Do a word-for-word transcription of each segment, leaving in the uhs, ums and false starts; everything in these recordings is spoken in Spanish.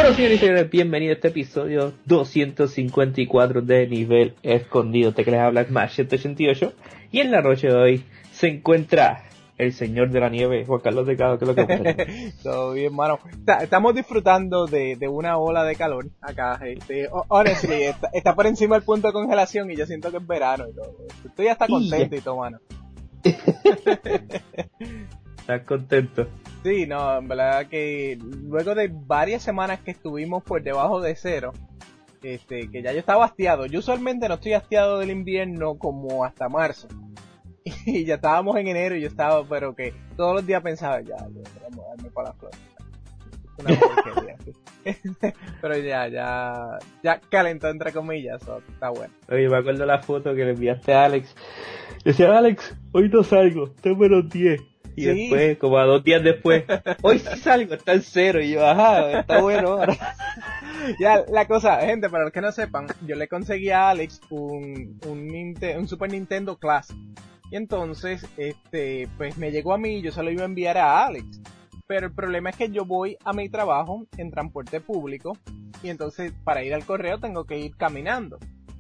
Bueno, señores y señores, bienvenido a este episodio doscientos cincuenta y cuatro de Nivel Escondido. Te querés hablar más ciento ochenta y ocho. Y en la noche de hoy se encuentra el señor de la nieve, Juan Carlos Delgado. ¿Qué es lo que pasa? Todo bien, mano. Estamos disfrutando de, de una ola de calor acá. Este, honestly, está, está por encima del punto de congelación y yo siento que es verano y todo. Estoy hasta contento y, y todo, mano. ¿Estás contento? Sí, no, en verdad que luego de varias semanas que estuvimos por debajo de cero, este, que ya yo estaba hastiado. Yo usualmente no estoy hastiado del invierno como hasta marzo. Y ya estábamos en enero y yo estaba, pero que todos los días pensaba, ya, ya vamos a darme para la flor. Una porquería. Pero ya, ya, ya calentó entre comillas, so, está bueno. Oye, me acuerdo la foto que le enviaste a Alex. Decía, Alex, hoy no salgo, tengo menos diez. Y sí. Después, como a dos días después, hoy sí salgo, está en cero. Y yo, ajá, está bueno ahora. Ya, la cosa, gente, para los que no sepan, yo le conseguí a Alex un, un, Ninte- un Super Nintendo Classic. Y entonces, este, pues me llegó a mí y yo se lo iba a enviar a Alex. Pero el problema es que yo voy a mi trabajo en transporte público. Y entonces, para ir al correo tengo que ir caminando.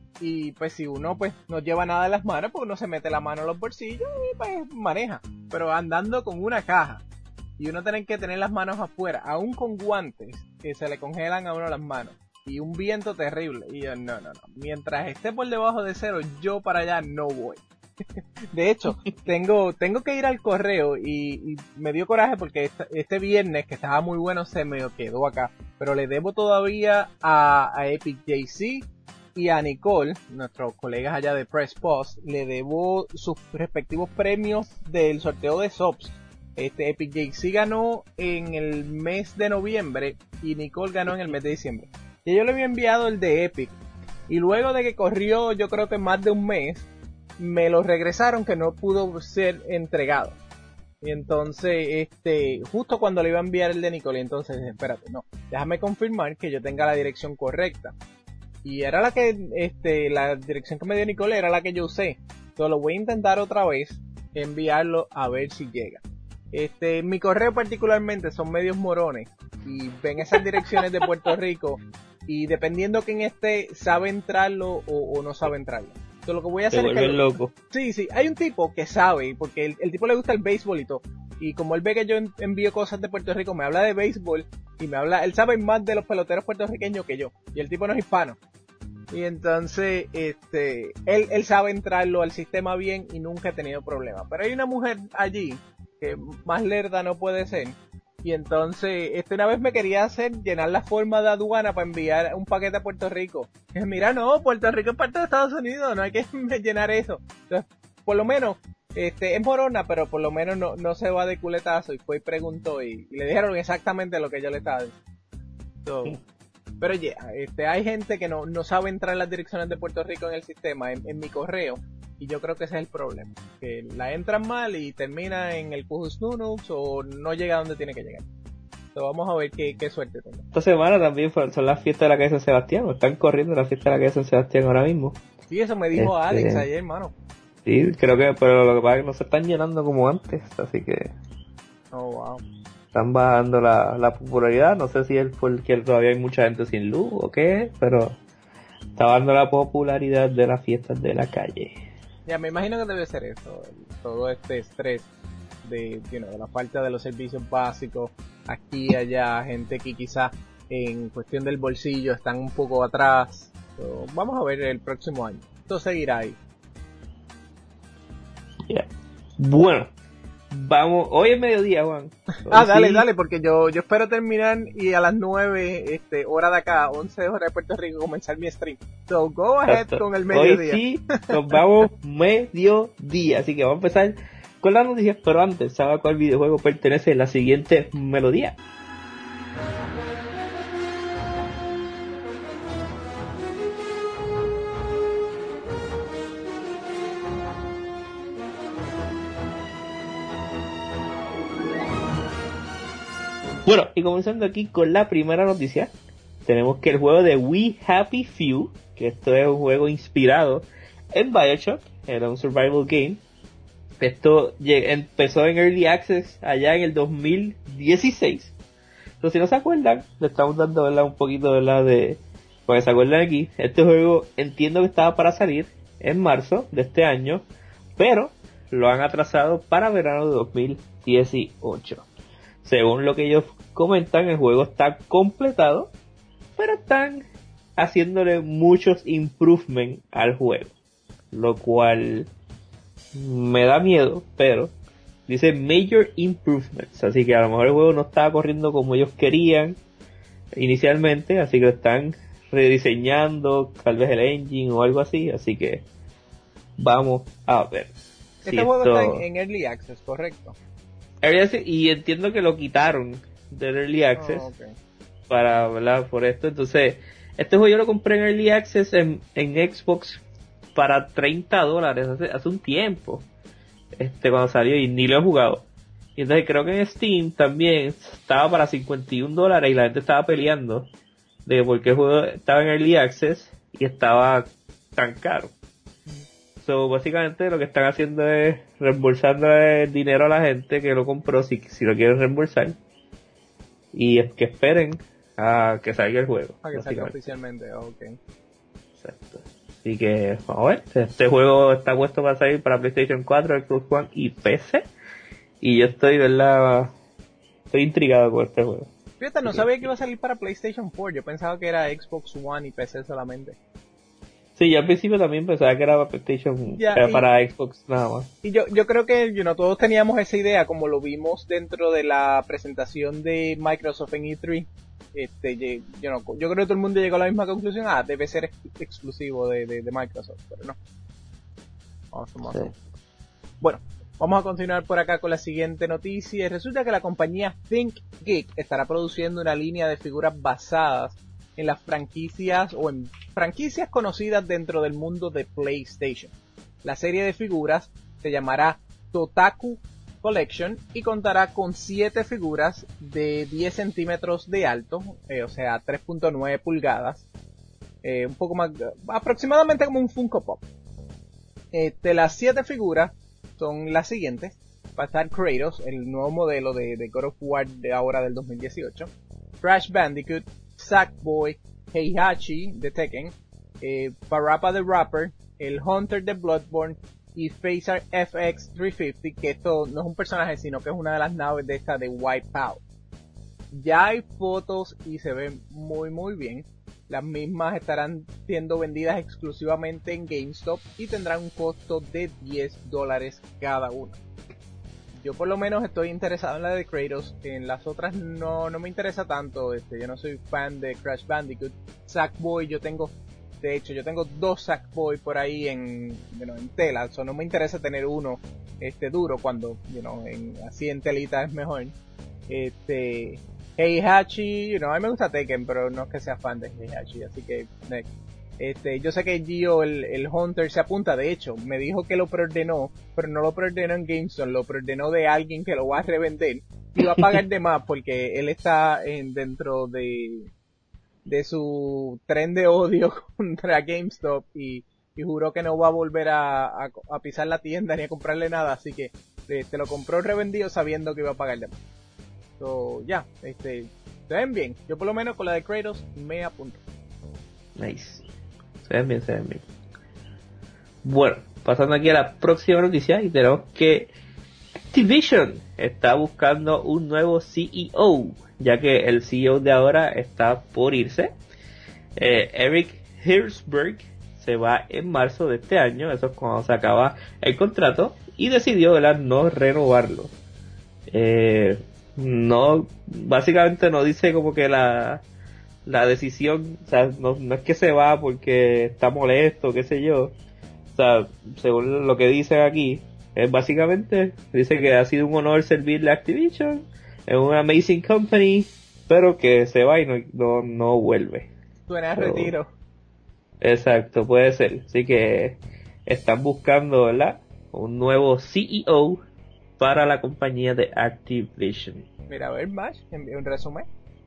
Y pues si uno pues no lleva nada en las manos, pues uno se mete la mano en los bolsillos y pues maneja. Pero andando con una caja y uno tiene que tener las manos afuera, aún con guantes que se le congelan a uno las manos y un viento terrible. Y yo, no, no, no, mientras esté por debajo de cero, yo para allá no voy. De hecho, tengo tengo que ir al correo y, y me dio coraje porque este, este viernes, que estaba muy bueno, se me quedó acá. Pero le debo todavía a, a Epic J C y a Nicole, nuestros colegas allá de Press Post, le debo sus respectivos premios del sorteo de S O Ps. Este, Epic J C ganó en el mes de noviembre y Nicole ganó en el mes de diciembre. Y yo le había enviado el de Epic. Y luego de que corrió, yo creo que más de un mes, me lo regresaron que no pudo ser entregado. Y entonces, este, justo cuando le iba a enviar el de Nicole, entonces, espérate, no, déjame confirmar que yo tenga la dirección correcta. Y era la que, este, la dirección que me dio Nicole era la que yo usé. Entonces lo voy a intentar otra vez, enviarlo a ver si llega. Este, mi correo particularmente son medios morones y ven esas direcciones de Puerto Rico y dependiendo quién esté, sabe entrarlo o, o no sabe entrarlo. Entonces lo que voy a hacer Te es que... loco. Sí, sí, hay un tipo que sabe, porque el, el tipo le gusta el béisbol y todo. Y como él ve que yo envío cosas de Puerto Rico, me habla de béisbol y me habla, él sabe más de los peloteros puertorriqueños que yo. Y el tipo no es hispano. Y entonces, este, él, él sabe entrarlo al sistema bien y nunca he tenido problemas. Pero hay una mujer allí que más lerda no puede ser. Y entonces, este, una vez me quería hacer llenar la forma de aduana para enviar un paquete a Puerto Rico. Y dije, mira, no, Puerto Rico es parte de Estados Unidos, no hay que llenar eso. Entonces, por lo menos, este, es morona, pero por lo menos no, no se va de culetazo. Y fue y preguntó y, y le dijeron exactamente lo que yo le estaba diciendo. So, pero ya, yeah, este, hay gente que no, no sabe entrar en las direcciones de Puerto Rico en el sistema, en, en mi correo, y yo creo que ese es el problema, que la entran mal y termina en el Cujus Nunux o no llega a donde tiene que llegar. Entonces vamos a ver qué, qué suerte tengo. Esta semana también son las fiestas de la calle San Sebastián, están corriendo la fiesta de la calle San Sebastián ahora mismo. Sí, eso me dijo este... Alex ayer, hermano. Sí, creo que, pero lo que pasa es que no se están llenando como antes, así que... Oh, wow. Están bajando la, la popularidad, no sé si es porque todavía hay mucha gente sin luz o qué, pero está bajando la popularidad de las fiestas de la calle. Ya, me imagino que debe ser eso, todo este estrés de, you know, de la falta de los servicios básicos, aquí y allá, gente que quizás en cuestión del bolsillo están un poco atrás. So, vamos a ver el próximo año, esto seguirá ahí. Yeah. Bueno. Vamos, hoy es mediodía, Juan. Hoy ah, dale, sí. dale, porque yo yo espero terminar y a las nueve, este, hora de acá, once horas de Puerto Rico, comenzar mi stream. So, go ahead Exacto. con el mediodía. Hoy sí, nos vamos mediodía, así que vamos a empezar con las noticias, pero antes, ¿sabe a cuál videojuego pertenece la siguiente melodía? Bueno, y comenzando aquí con la primera noticia, tenemos que el juego de We Happy Few, que esto es un juego inspirado en BioShock, era un survival game. Esto empezó en Early Access allá en el dos mil dieciséis. Entonces, si no se acuerdan, le estamos dando, ¿verdad?, un poquito, ¿verdad?, de... Porque se acuerdan aquí, este juego entiendo que estaba para salir en marzo de este año, pero lo han atrasado para verano de dos mil dieciocho. Según lo que ellos comentan, el juego está completado, pero están haciéndole muchos improvements al juego, lo cual me da miedo, pero dice major improvements, así que a lo mejor el juego no estaba corriendo como ellos querían inicialmente, así que lo están rediseñando, tal vez el engine o algo así, así que vamos a ver. Este si juego esto... está en, en Early Access, ¿correcto? Early Access, y entiendo que lo quitaron del Early Access oh, okay. para hablar por esto. Entonces, este juego yo lo compré en Early Access en, en Xbox para treinta dólares hace, hace un tiempo, este cuando salió, y ni lo he jugado. Y entonces creo que en Steam también estaba para cincuenta y un dólares y la gente estaba peleando de por qué el juego estaba en Early Access y estaba tan caro. So, básicamente lo que están haciendo es reembolsando el dinero a la gente que lo compró si, si lo quieren reembolsar, y es que esperen a que salga el juego. A que salga oficialmente, ok. Exacto. Así que, vamos a ver, este juego está puesto para salir para PlayStation cuatro, Xbox One y P C, y yo estoy, ¿verdad?, estoy intrigado con este juego. Fíjate, no sabía que iba a salir para PlayStation cuatro, yo pensaba que era Xbox One y P C solamente. Sí, yo al principio también pensaba que era para PlayStation, ya, era y, para Xbox nada más. Y yo yo creo que you know, todos teníamos esa idea, como lo vimos dentro de la presentación de Microsoft en E tres. Este, you know, yo creo que todo el mundo llegó a la misma conclusión, ah, debe ser ex exclusivo de, de, de Microsoft, pero no. Awesome, awesome. Sí. Bueno, vamos a continuar por acá con la siguiente noticia. Resulta que la compañía ThinkGeek estará produciendo una línea de figuras basadas en las franquicias o en franquicias conocidas dentro del mundo de PlayStation. La serie de figuras se llamará Totaku Collection y contará con siete figuras de diez centímetros de alto, eh, o sea, tres punto nueve pulgadas, eh, un poco más, aproximadamente como un Funko Pop. Este, las siete figuras son las siguientes. Va a estar Kratos, el nuevo modelo de, de God of War de ahora del dos mil dieciocho, Crash Bandicoot, Sackboy, Heihachi de Tekken, eh, Parappa the Rapper, el Hunter de Bloodborne y Phaser F X trescientos cincuenta, que esto no es un personaje sino que es una de las naves de esta de Wipeout. Ya hay fotos y se ven muy muy bien. Las mismas estarán siendo vendidas exclusivamente en GameStop y tendrán un costo de diez dólares cada una. Yo por lo menos estoy interesado en la de Kratos, en las otras no, no me interesa tanto, este, yo no soy fan de Crash Bandicoot. Sackboy yo tengo, de hecho yo tengo dos Sackboy por ahí en, you know, en tela, so no me interesa tener uno este duro cuando, you know, en, así en telita es mejor. Este, Heihachi, you know, a mí me gusta Tekken, pero no es que sea fan de Heihachi, así que next. Este, yo sé que Gio, el, el Hunter, se apunta, de hecho, me dijo que lo preordenó, pero no lo preordenó en GameStop, lo preordenó de alguien que lo va a revender y va a pagar de más porque él está en, dentro de, de su tren de odio contra GameStop y, y juró que no va a volver a, a, a pisar la tienda ni a comprarle nada, así que este, lo compró revendido sabiendo que iba a pagar de más. So, ya, yeah, este, se ven bien, yo por lo menos con la de Kratos me apunto. Nice. Se ven bien, se ven bien. Bueno, pasando aquí a la próxima noticia, y tenemos que Activision está buscando un nuevo C E O, ya que el C E O de ahora está por irse. Eh, Eric Hirschberg se va en marzo de este año, eso es cuando se acaba el contrato, y decidió, ¿verdad?, no renovarlo. Eh, no, básicamente no dice como que la... la decisión, o sea, no, no es que se va porque está molesto, qué sé yo, o sea, según lo que dicen aquí, es básicamente, dice que ha sido un honor servirle a Activision, es una amazing company, pero que se va y no, no, no vuelve. Suena a so, retiro. Exacto, puede ser, así que están buscando, ¿verdad?, un nuevo C E O para la compañía de Activision. Mira, a ver, Mash, envío un resumen.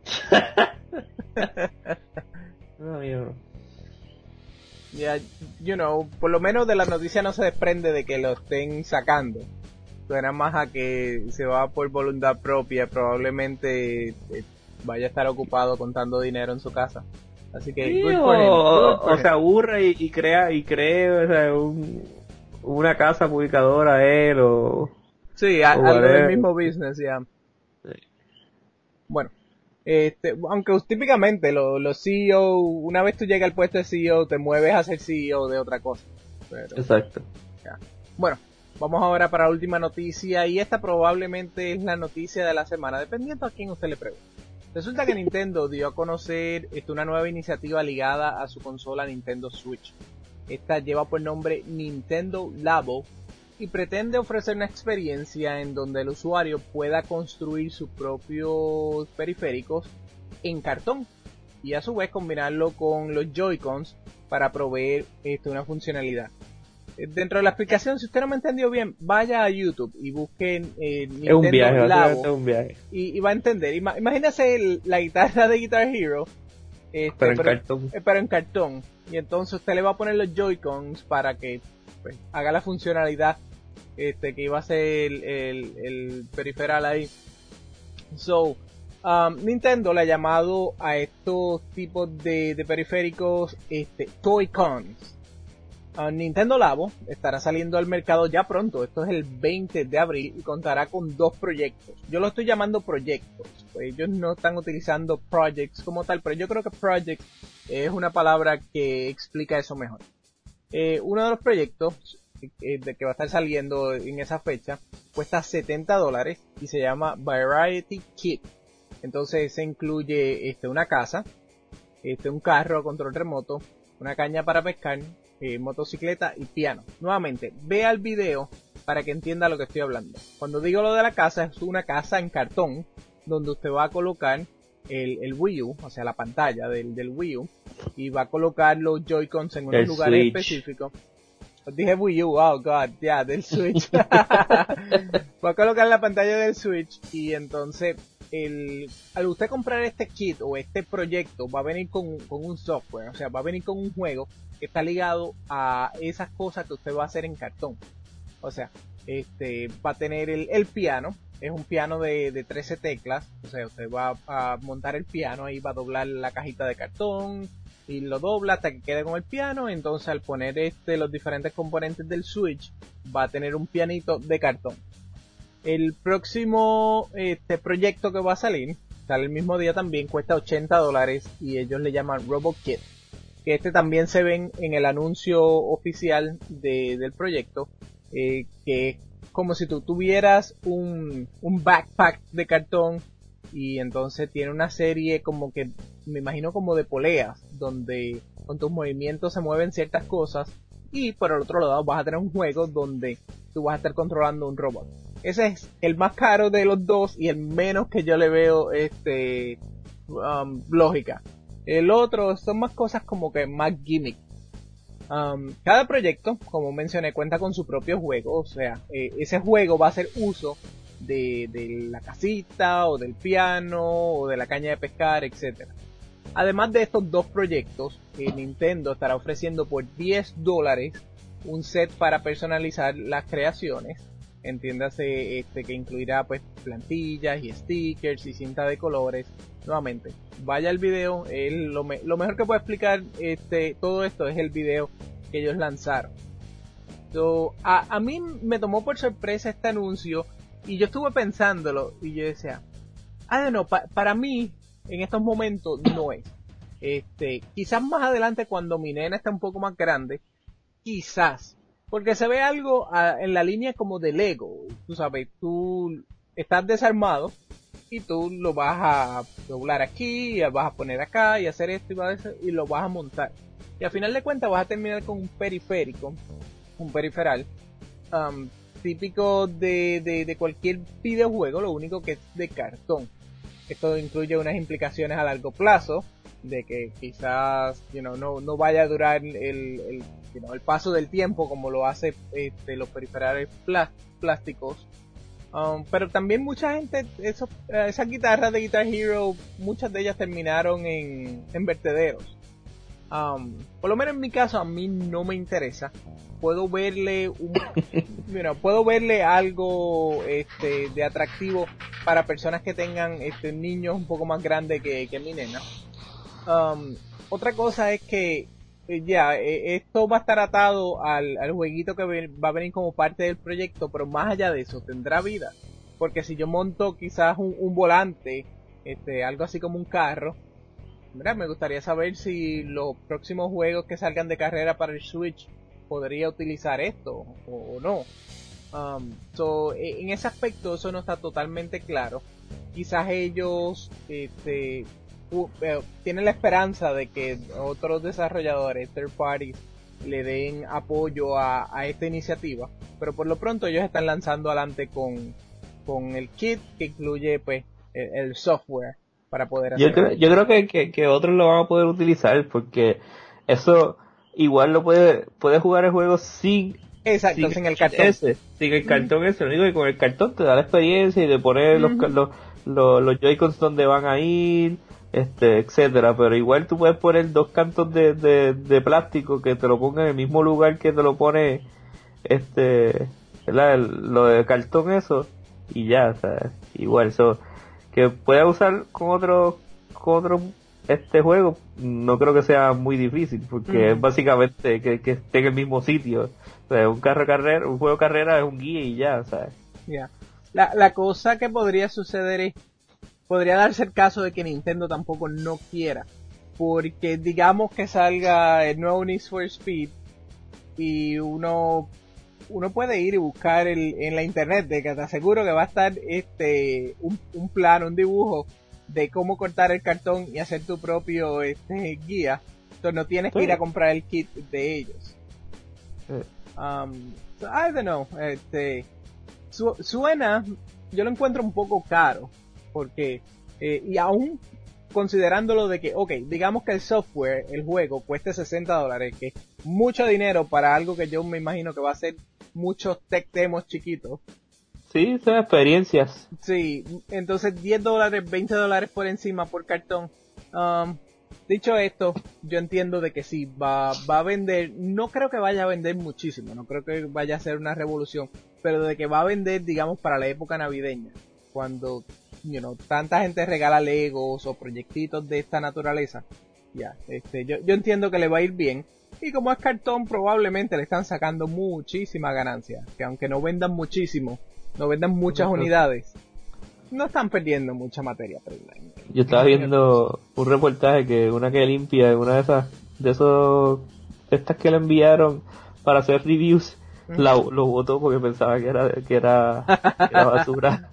No, yo... Ya, yeah, you know, por lo menos de la noticia no se desprende de que lo estén sacando. Suena más a que se va por voluntad propia, probablemente eh, vaya a estar ocupado contando dinero en su casa. Así que, sí, good o, for him, good for o him. se aburre y, y crea, y cree, o sea, un, una casa publicadora él, o... Sí, a, o algo del whatever. mismo business, ya. Sí. Bueno, este, aunque típicamente los, los C E O, una vez tú llegas al puesto de C E O, te mueves a ser C E O de otra cosa. Pero, Exacto. ya. Bueno, vamos ahora para la última noticia, y esta probablemente es la noticia de la semana, dependiendo a quién usted le pregunte. Resulta que Nintendo dio a conocer este, una nueva iniciativa ligada a su consola Nintendo Switch. Esta lleva por nombre Nintendo Labo y pretende ofrecer una experiencia en donde el usuario pueda construir sus propios periféricos en cartón y a su vez combinarlo con los Joy-Cons para proveer este, una funcionalidad. Dentro de la explicación, si usted no me entendió bien, vaya a YouTube y busquen eh, Nintendo Es un viaje, Labo básicamente es un viaje. y, y va a entender. Ima- imagínese el- la guitarra de Guitar Hero, este, Pero en cartón. eh, pero en cartón. Y entonces usted le va a poner los Joy-Cons para que pues, haga la funcionalidad este, que iba a ser el, el, el periferal ahí. So, um, Nintendo le ha llamado a estos tipos de, de periféricos este, Toy-Cons. Uh, Nintendo Labo estará saliendo al mercado ya pronto, esto es el veinte de abril, y contará con dos proyectos. Yo lo estoy llamando proyectos, pues ellos no están utilizando projects como tal, pero yo creo que project es una palabra que explica eso mejor. Eh, uno de los proyectos eh, de que va a estar saliendo en esa fecha cuesta setenta dólares y se llama Variety Kit. Entonces se incluye este, una casa, este, un carro a control remoto, una caña para pescar, Eh, motocicleta y piano. Nuevamente, vea el video para que entienda lo que estoy hablando. Cuando digo lo de la casa, es una casa en cartón donde usted va a colocar el, el Wii U, o sea, la pantalla del, del Wii U, y va a colocar los Joy-Cons en unos El lugares Switch. específicos. Dije Wii U, oh god, ya, yeah, del Switch. Va a colocar la pantalla del Switch y entonces el, al usted comprar este kit o este proyecto va a venir con, con un software, o sea, va a venir con un juego que está ligado a esas cosas que usted va a hacer en cartón. O sea, este va a tener el, el piano, es un piano de, de trece teclas, o sea, usted va a montar el piano, ahí va a doblar la cajita de cartón y lo dobla hasta que quede con el piano. Entonces al poner este los diferentes componentes del Switch va a tener un pianito de cartón. El próximo este proyecto que va a salir, sale el mismo día también, cuesta ochenta dólares y ellos le llaman RoboKit. Que este también se ven en el anuncio oficial de, del proyecto, eh, que es como si tú tuvieras un, un backpack de cartón y entonces tiene una serie como que, me imagino como de poleas, donde con tus movimientos se mueven ciertas cosas y por el otro lado vas a tener un juego donde tú vas a estar controlando un robot. Ese es el más caro de los dos y el menos que yo le veo este um, lógica. El otro son más cosas como que más gimmick. Um, cada proyecto, como mencioné, cuenta con su propio juego. O sea, eh, ese juego va a hacer uso de, de la casita, o del piano, o de la caña de pescar, etcétera. Además de estos dos proyectos, eh, Nintendo estará ofreciendo por diez dólares un set para personalizar las creaciones. Entiéndase este, que incluirá pues plantillas y stickers y cinta de colores. Nuevamente, vaya al video, el, lo, me, lo mejor que puedo explicar este, todo esto es el video que ellos lanzaron. So, a, a mí me tomó por sorpresa este anuncio y yo estuve pensándolo y yo decía, I don't know, pa, para mí en estos momentos no es. Este, quizás más adelante cuando mi nena está un poco más grande, quizás, porque se ve algo a, en la línea como de Lego, tú sabes, tú estás desarmado y tú lo vas a doblar aquí, vas a poner acá y hacer esto y, vas a, y lo vas a montar. Y al final de cuentas vas a terminar con un periférico, un periferal, um, típico de, de, de cualquier videojuego, lo único que es de cartón. Esto incluye unas implicaciones a largo plazo, de que quizás you know, no, no vaya a durar el, el, you know, el paso del tiempo como lo hace este, los periferales plásticos. Um, pero también mucha gente, esos, esas guitarras de Guitar Hero, muchas de ellas terminaron en, en vertederos. Um, por lo menos en mi caso a mí no me interesa. Puedo verle un, you puedo verle algo este de atractivo para personas que tengan este niños un poco más grandes que, que mi nena. Um, otra cosa es que eh, ya eh, esto va a estar atado al, al jueguito que va a venir como parte del proyecto, pero más allá de eso tendrá vida, porque si yo monto quizás un, un volante, este algo así como un carro, mira, me gustaría saber si los próximos juegos que salgan de carrera para el Switch podría utilizar esto o, o no. Um, so, en ese aspecto eso no está totalmente claro. Quizás ellos este, uh, uh, tienen la esperanza de que otros desarrolladores, third parties, le den apoyo a, a esta iniciativa, pero por lo pronto ellos están lanzando adelante con, con el kit que incluye pues el, el software para poder hacer. Yo creo, yo creo que, que, que otros lo van a poder utilizar porque eso igual lo puede, puede jugar el juego sin, exacto, sin, sin el cartón ese, sin el cartón ese, lo único que con el cartón te da la experiencia y de poner uh-huh. los, los, los, los Joy-Cons donde van a ir, este, etcétera, pero igual tú puedes poner dos cantos de, de, de plástico que te lo pongan en el mismo lugar que te lo pone este, ¿verdad? El, lo de cartón eso, y ya, o sea, igual, eso, que pueda usar con otro, con otro este juego, no creo que sea muy difícil, porque mm. es básicamente que, que esté en el mismo sitio. O sea, un carro carrera, un juego de carrera es un guía y ya, ¿sabes? Yeah. La, la cosa que podría suceder es, podría darse el caso de que Nintendo tampoco no quiera, porque digamos que salga el nuevo Need for Speed y uno uno puede ir y buscar el, en la internet, de que te aseguro que va a estar este un, un plano, un dibujo de cómo cortar el cartón y hacer tu propio este guía. Entonces no tienes que ir a comprar el kit de ellos. Um, so, I don't know, este su, suena, yo lo encuentro un poco caro, porque eh, y aún considerándolo de que, ok, digamos que el software, el juego cueste sesenta dólares, que es mucho dinero para algo que yo me imagino que va a ser muchos tech demos chiquitos. Sí, son experiencias. Sí, entonces diez dólares, veinte dólares por encima por cartón. Um, dicho esto, yo entiendo de que sí, va, va a vender, no creo que vaya a vender muchísimo, no creo que vaya a ser una revolución, pero de que va a vender, digamos, para la época navideña, cuando, you know, tanta gente regala Legos o proyectitos de esta naturaleza, ya, yeah, este, yo, yo entiendo que le va a ir bien. Y como es cartón, probablemente le están sacando muchísima ganancia, que aunque no vendan muchísimo, no vendan muchas uh-huh. unidades, no están perdiendo mucha materia. Yo estaba viendo un reportaje que una que limpia, una de esas, de esos, estas que le enviaron para hacer reviews, uh-huh. la, lo botó porque pensaba que era, que era, que era basura.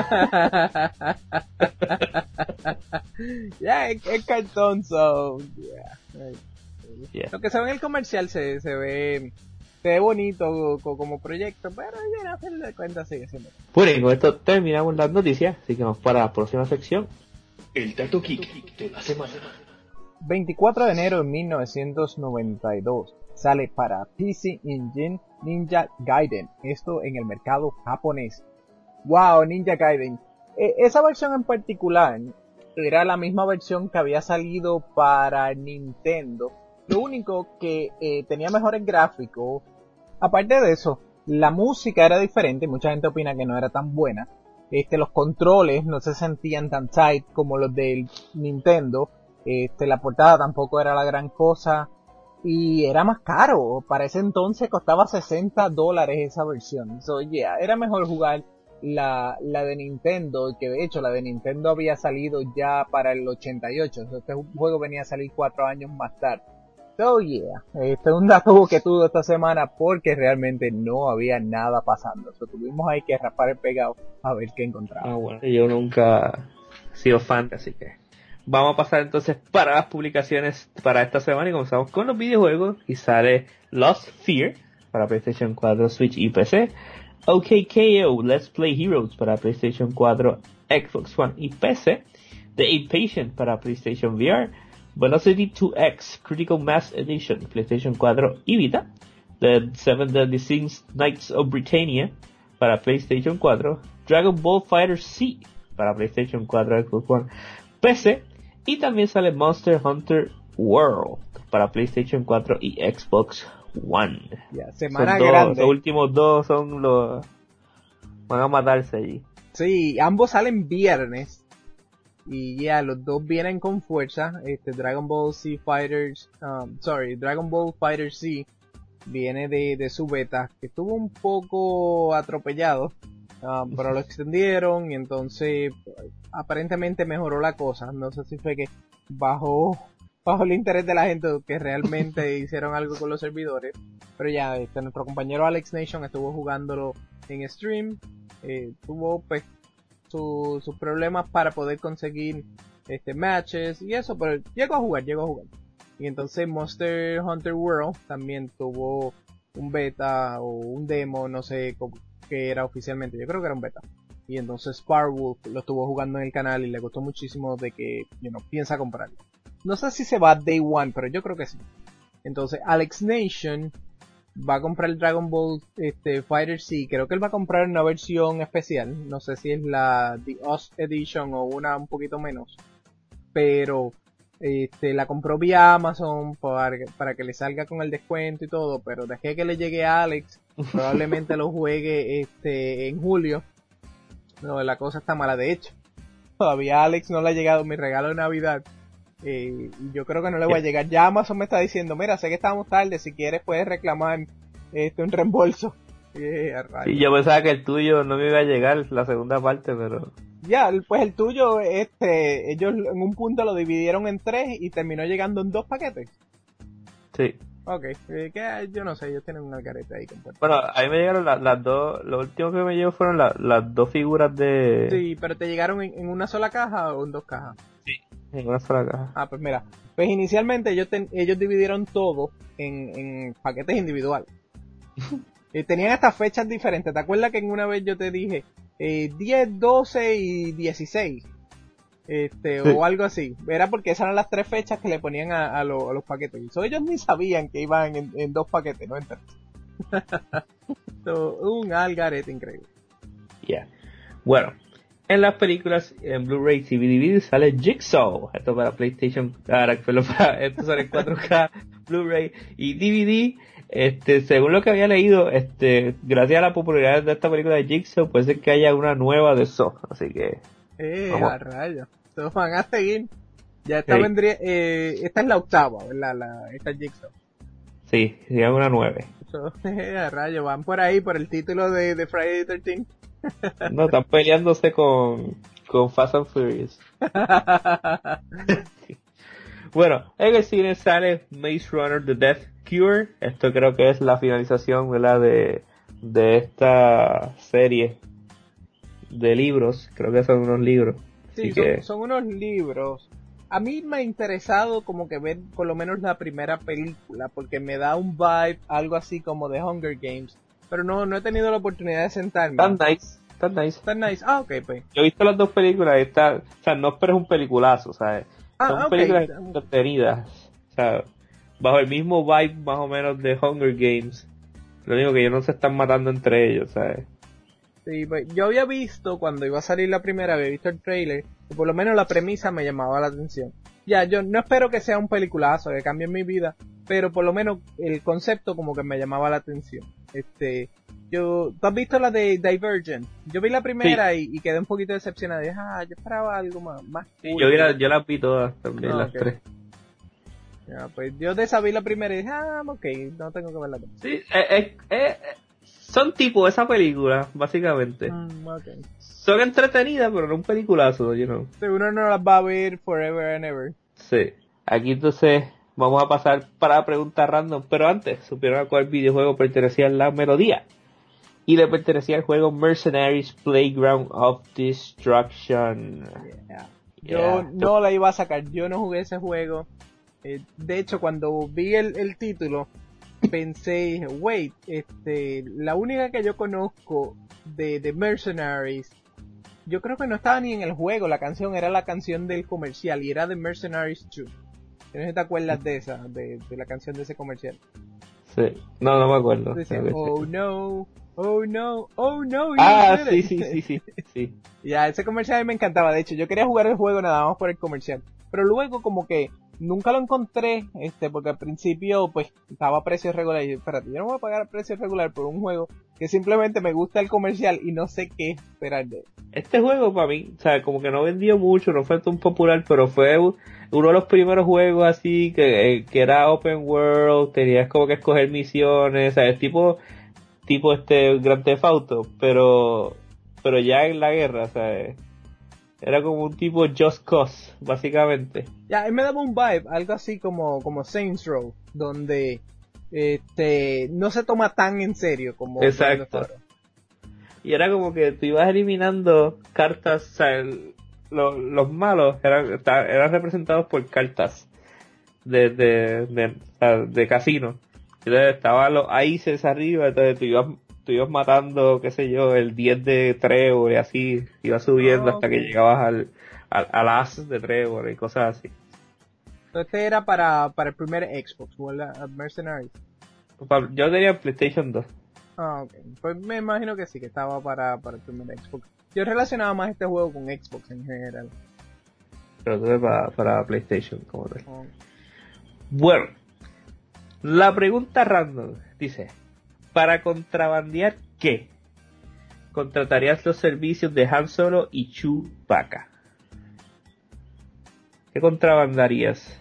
Ya, yeah, es, es cartón, so, yeah. Yeah. Lo que se ve en el comercial se, se ve se ve bonito co, como proyecto, pero ya, a fin de cuentas sigue siendo. Bueno, con esto terminamos las noticias, así que vamos para la próxima sección. El Dato Geek de la semana. veinticuatro de enero de mil novecientos noventa y dos sale para P C Engine Ninja Gaiden, esto en el mercado japonés. Wow, Ninja Gaiden. Eh, esa versión en particular era la misma versión que había salido para Nintendo. Lo único que eh, tenía mejores gráficos. Aparte de eso, la música era diferente. Mucha gente opina que no era tan buena. Este, los controles no se sentían tan tight como los del Nintendo. Este, la portada tampoco era la gran cosa. Y era más caro. Para ese entonces costaba sesenta dólares esa versión. So, yeah, era mejor jugar la, la de Nintendo. Que de hecho la de Nintendo había salido ya para el ochenta y ocho. So, este juego venía a salir cuatro años más tarde. Oh yeah, este es un dato que tuve esta semana porque realmente no había nada pasando. So, tuvimos ahí que raspar el pegado a ver qué encontramos. Ah, bueno, yo nunca he sido fan, así que vamos a pasar entonces para las publicaciones para esta semana y comenzamos con los videojuegos. Y sale Lost Fear para PlayStation cuatro, Switch y P C. O K K O Let's Play Heroes para PlayStation cuatro, Xbox One y P C. The Impatient para PlayStation V R. Velocity two X Critical Mass Edition, PlayStation cuatro y Vita. The Seven Deadly Sins Knights of Britannia para PlayStation cuatro. Dragon Ball Fighter Z para PlayStation cuatro, Xbox One, P C. Y también sale Monster Hunter World para PlayStation cuatro y Xbox One. Ya, semana Son dos, grande. Los últimos dos son los... van a matarse allí. Sí, ambos salen viernes. Y ya, los dos vienen con fuerza. Este Dragon Ball Z Fighters, um, sorry, Dragon Ball Fighter Z viene de, de su beta, que estuvo un poco atropellado, um, pero lo extendieron y entonces aparentemente mejoró la cosa. No sé si fue que bajó, bajó el interés de la gente o que realmente hicieron algo con los servidores. Pero ya, este, nuestro compañero Alex Nation estuvo jugándolo en stream, eh, tuvo pues sus su problemas para poder conseguir este matches y eso, pero llegó a jugar, llegó a jugar. Y entonces Monster Hunter World también tuvo un beta o un demo, no sé qué era oficialmente, yo creo que era un beta. Y entonces Sparwolf lo estuvo jugando en el canal y le gustó muchísimo de que, you know, piensa comprarlo. No sé si se va Day One, pero yo creo que sí. Entonces Alex Nation va a comprar el Dragon Ball este, Fighter Z. Creo que él va a comprar una versión especial. No sé si es la The Oz Edition o una un poquito menos. Pero este, la compró vía Amazon para, para que le salga con el descuento y todo. Pero dejé que le llegue a Alex. Probablemente lo juegue este, en julio. No, la cosa está mala. De hecho, todavía a Alex no le ha llegado mi regalo de Navidad. Eh, y yo creo que no le voy a llegar. Ya Amazon me está diciendo, mira, sé que estamos tarde, si quieres puedes reclamar este un reembolso. Yeah, sí, yo pensaba que el tuyo no me iba a llegar la segunda parte, pero ya, pues el tuyo, este, ellos en un punto lo dividieron en tres y terminó llegando en dos paquetes. Sí. Ok, eh, que yo no sé, ellos tienen una careta ahí. Bueno, a mí me llegaron las, las dos, lo último que me llegó fueron la, las dos figuras de... Sí, pero ¿te llegaron en, en una sola caja o en dos cajas? Sí, en una sola caja. Ah, pues mira, pues inicialmente ellos, ten, ellos dividieron todo en, en paquetes individuales. Y tenían hasta fechas diferentes. ¿Te acuerdas que en una vez yo te dije eh, diez, doce y dieciséis? Este, sí. O algo así. Era porque esas eran las tres fechas que le ponían a, a, lo, a los paquetes. So, ellos ni sabían que iban en, en dos paquetes, ¿no? So, un algarete increíble. Ya. Yeah. Bueno, en las películas, en Blu-ray y D V D sale Jigsaw. Esto para PlayStation, para, para, esto sale en cuatro K, Blu-ray y D V D. Este, según lo que había leído, este, gracias a la popularidad de esta película de Jigsaw, puede ser que haya una nueva de Saw. Así que... Eh, a rayos. Todos van a seguir. Ya esta sí. vendría, eh, esta es la octava, ¿verdad? La, esta Jigsaw. Sí, sería una nueve. So, eh, a rayos, van por ahí por el título de, de Friday the thirteenth. No, están peleándose con, con Fast and Furious. Bueno, en el cine sale Maze Runner The Death Cure. Esto creo que es la finalización, ¿verdad? De, de esta serie de libros. Creo que son unos libros. Sí, Así son, que... son unos libros. A mí me ha interesado como que ver por lo menos la primera película, porque me da un vibe, algo así como de Hunger Games. Pero no, no he tenido la oportunidad de sentarme. Tan nice, tan nice. Tan nice, ah, ok, pues. Yo he visto las dos películas y está, o sea, no esperes un peliculazo, ¿sabes? Ah, son okay. películas entretenidas, o sea, bajo el mismo vibe más o menos de Hunger Games. Lo único que ellos no se están matando entre ellos, ¿sabes? Sí, pues yo había visto cuando iba a salir la primera, había visto el trailer, y por lo menos la premisa me llamaba la atención. Ya, yo no espero que sea un peliculazo, que cambie mi vida, pero por lo menos el concepto como que me llamaba la atención. Este, yo, ¿tú has visto la de Divergent? Yo vi la primera sí. y, y quedé un poquito decepcionada. Dije, ah, yo esperaba algo más, más sí, cool. Yo, vi la, yo las vi todas también, no, las okay. tres. Ya, pues yo de esa vi la primera y dije, ah, ok, no tengo que verla. Sí, eh, eh, eh, son tipo esa película, básicamente. Mm, okay. Son entretenidas, pero no un peliculazo, you know. Sí, uno no las va a ver forever and ever. Sí. Aquí entonces vamos a pasar para la pregunta random, pero antes, ¿supieron a cuál videojuego pertenecía la melodía? Y le pertenecía al juego Mercenaries Playground of Destruction. Yeah. Yo yeah. no la iba a sacar, yo no jugué ese juego. Eh, de hecho, cuando vi el, el título, pensé, wait, este, la única que yo conozco de, de Mercenaries, yo creo que no estaba ni en el juego, la canción era la canción del comercial y era de Mercenaries dos. No sé si te acuerdas de esa, de, de la canción de ese comercial. Sí, no, no me acuerdo. Decía, oh no, oh no, oh no. Ah, sí, sí, sí, sí, sí. Ya, ese comercial a mí me encantaba, de hecho, yo quería jugar el juego nada más por el comercial. Pero luego como que nunca lo encontré, este, porque al principio, pues, estaba a precio regular, y yo, espérate, yo no voy a pagar a precio regular por un juego que simplemente me gusta el comercial y no sé qué esperar de él. Este juego para mí, o sea, como que no vendió mucho, no fue tan popular, pero fue uno de los primeros juegos así que, que era open world, tenías como que escoger misiones, ¿sabes? Tipo, tipo este Grand Theft Auto, pero, pero ya en la guerra, ¿sabes? Era como un tipo Just Cause, básicamente. Ya, él me daba un vibe, algo así como, como Saints Row, donde, este, no se toma tan en serio como... Exacto. Y era como que tú ibas eliminando cartas, o sea, el, lo, los malos eran, eran representados por cartas de, de, de, de, de casino. Entonces estaban los aces arriba, entonces tú ibas, tú ibas matando, qué sé yo, el diez de Trevor y así, ibas subiendo oh, hasta okay. que llegabas al, al, al as de Trevor y cosas así. Este era para, para el primer Xbox, ¿o el Mercenaries? Yo tenía PlayStation dos. Ah, ok. Pues me imagino que sí, que estaba para, para el primer Xbox. Yo relacionaba más este juego con Xbox en general. Pero entonces para, para PlayStation, como tal. Oh. Bueno, la pregunta random dice, ¿para contrabandear qué? ¿Contratarías los servicios de Han Solo y Chewbacca? ¿Qué contrabandarías?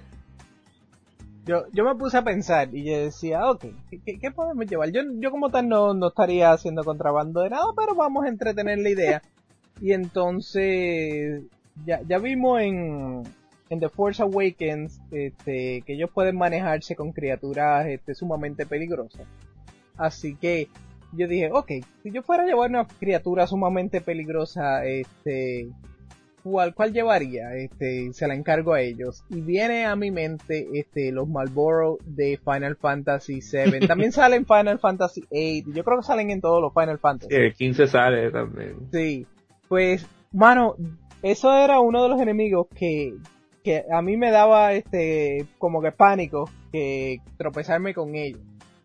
Yo, yo me puse a pensar y yo decía, ok, ¿qué, qué podemos llevar? Yo, yo como tal no, no estaría haciendo contrabando de nada, pero vamos a entretener la idea. Y entonces, ya, ya vimos en, en The Force Awakens, este, que ellos pueden manejarse con criaturas, este, sumamente peligrosas. Así que, yo dije, ok, si yo fuera a llevar una criatura sumamente peligrosa, este, ¿Cuál, ¿Cuál llevaría? Este, se la encargo a ellos. Y viene a mi mente este, los Marlboro de Final Fantasy siete. También salen Final Fantasy ocho. Yo creo que salen en todos los Final Fantasy. Sí, el quince sale también. Sí. Pues, mano, eso era uno de los enemigos que, que a mí me daba este como que pánico que tropezarme con ellos.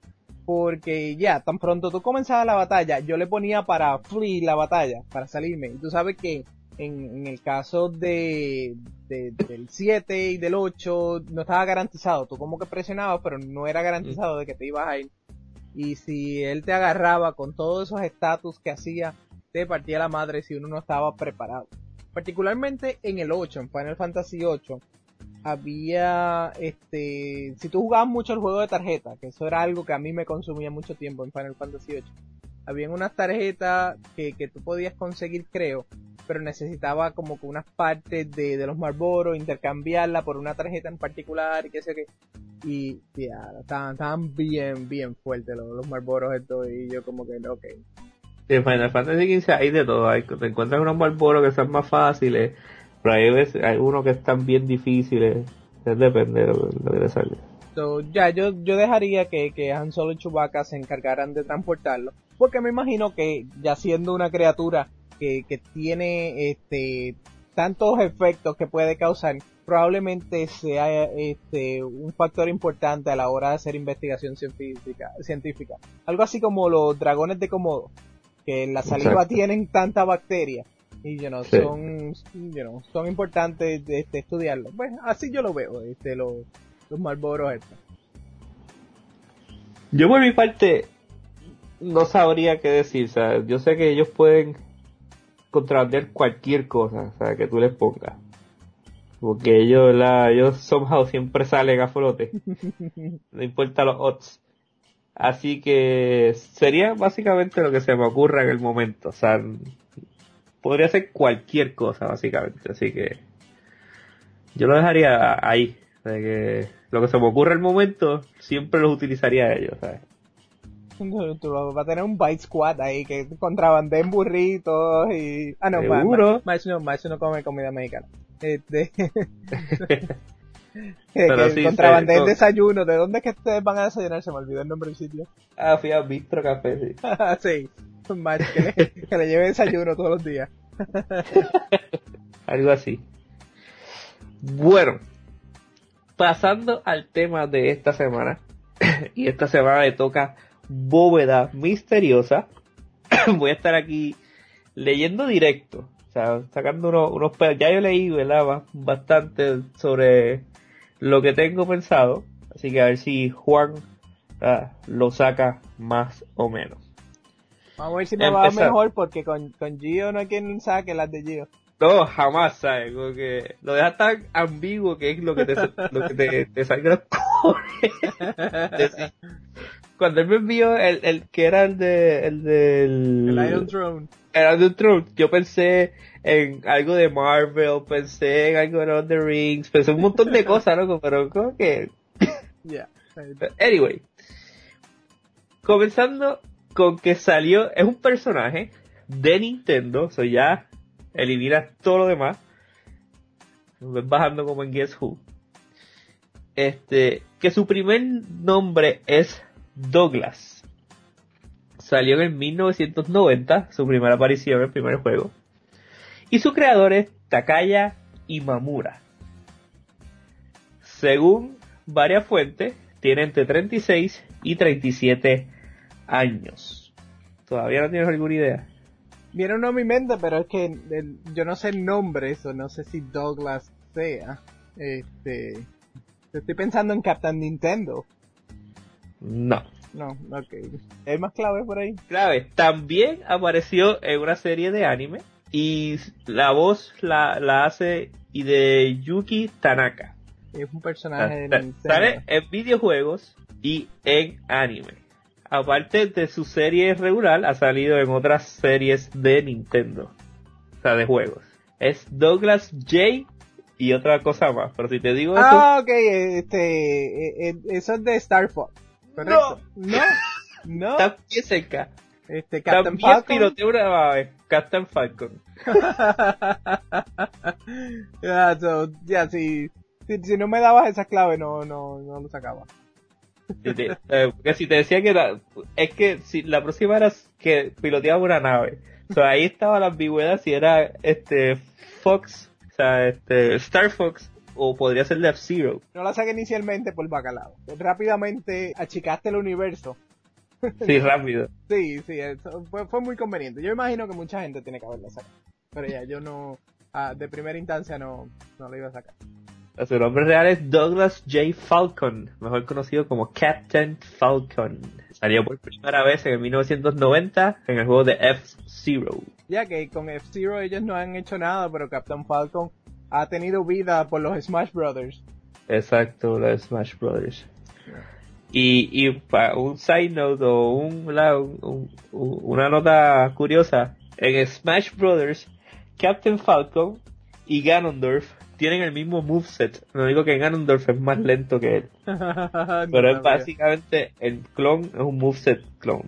Porque ya, tan pronto tú comenzabas la batalla, yo le ponía para flee la batalla, para salirme. Y tú sabes que En, en el caso de, de del siete y del ocho no estaba garantizado, tú como que presionabas pero no era garantizado de que te ibas a ir, y si él te agarraba con todos esos estatus que hacía, te partía la madre si uno no estaba preparado. Particularmente en el ocho, en Final Fantasy ocho, había este, si tú jugabas mucho el juego de tarjeta, que eso era algo que a mí me consumía mucho tiempo en Final Fantasy ocho, habían unas tarjetas que, que tú podías conseguir, creo, pero necesitaba como que unas partes de, de los Marlboro, intercambiarla por una tarjeta en particular y qué sé qué. Y ya, estaban, estaban bien, bien fuertes los, los Marlboros estos, y yo como que, ok. En Final Fantasy quince hay de todo, hay, te encuentras unos Marlboro que son más fáciles, pero hay veces, hay unos que están bien difíciles, depende de lo, lo que le salga. So, ya, yo, yo dejaría que, que Han Solo y Chewbacca se encargaran de transportarlo, porque me imagino que ya siendo una criatura que, que tiene este tantos efectos que puede causar, probablemente sea este un factor importante a la hora de hacer investigación científica, científica. Algo así como los dragones de Komodo, que en la saliva Exacto. tienen tanta bacteria y you know, sí. son you know, son importantes de, de estudiarlo. Pues así yo lo veo, este los, los Marlboros estos. Yo por mi parte no sabría qué decir, o sea, yo sé que ellos pueden contrabandear cualquier cosa, o sea, que tú les pongas. Porque ellos, la, ellos somehow siempre salen a flote. No importa los odds. Así que sería básicamente lo que se me ocurra en el momento. O sea, podría ser cualquier cosa, básicamente. Así que yo lo dejaría ahí. O sea, que lo que se me ocurra en el momento, siempre los utilizaría ellos, ¿sabes? Tú vas a tener un Bite Squad ahí que contrabandeen burritos y... Ah, no, ¿Seguro? March no, March no come comida mexicana. Este... Pero que sí, contrabandeen sí, desayuno. ¿De dónde es que ustedes van a desayunar? Se me olvidó el nombre del sitio. Ah, fui a Bistro Café, sí. Sí, March, que le, que le lleve desayuno todos los días. Algo así. Bueno, pasando al tema de esta semana. Y esta semana le toca bóveda misteriosa. Voy a estar aquí leyendo directo, o sea, sacando unos, unos ya yo leí, ¿verdad? Bastante sobre lo que tengo pensado, así que a ver si Juan uh, lo saca más o menos. Vamos a ver si me Empezar. va mejor, porque con, con Gio no hay quien saque las de Gio. No, jamás, ¿sabes? Como que lo deja tan ambiguo que es lo que te, lo que te, te salga los cojones. Cuando él me envió el, el que era el de, el del... El Iron Throne. El Iron Throne, yo pensé en algo de Marvel, pensé en algo de Lord of the Rings, pensé en un montón de cosas, loco, pero como que... Ya. Yeah. Anyway. Comenzando con que salió, es un personaje de Nintendo, o sea, ya elimina todo lo demás. Ves bajando como en Guess Who. Este, que su primer nombre es Douglas. Salió en el mil novecientos noventa, su primera aparición en el primer juego. Y su creador es Takaya Imamura. Según varias fuentes, tiene entre treinta y seis y treinta y siete años. ¿Todavía no tienes alguna idea? Viene uno a mi mente, pero es que el, yo no sé el nombre, eso, no sé si Douglas sea. Este, estoy pensando en Captain Nintendo. No. No, ok. ¿Hay más claves por ahí? Clave. También apareció en una serie de anime y la voz la, la hace Hideyuki Tanaka. Es un personaje de Nintendo. Sale en videojuegos y en anime. Aparte de su serie regular, ha salido en otras series de Nintendo. O sea, de juegos. Es Douglas J y otra cosa más. Pero si te digo eso... Ah, ok. Este, eh, eso es de Star Fox. ¿Correcto? No. No. No. Está bien cerca. Este, Captain También Falcon. pilotea una nave. Captain Falcon. Ya, so, yeah, si, si, si no me dabas esas claves, no, no, no lo sacaba. Si te, eh, que si te decía que la, es que si la próxima era que piloteaba una nave, o sea, ahí estaba la ambigüedad si era este Fox, o sea, este Star Fox o podría ser Left Zero. No la saqué inicialmente por bacalao. Rápidamente achicaste el universo. Sí, rápido. Sí, sí, eso fue, fue muy conveniente. Yo imagino que mucha gente tiene que haberla sacado. Pero ya, yo no, ah, de primera instancia no, no la iba a sacar. Su nombre real es Douglas J. Falcon, mejor conocido como Captain Falcon. Salió por primera vez en el mil novecientos noventa en el juego de F-Zero. Ya que con F-Zero ellos no han hecho nada, pero Captain Falcon ha tenido vida por los Smash Brothers. Exacto, los Smash Brothers. Yeah. Y, y para un side note o un, un, un, una nota curiosa, en Smash Brothers, Captain Falcon y Ganondorf tienen el mismo moveset. Lo único que Ganondorf es más lento que él. no Pero es básicamente el clon, es un moveset clone.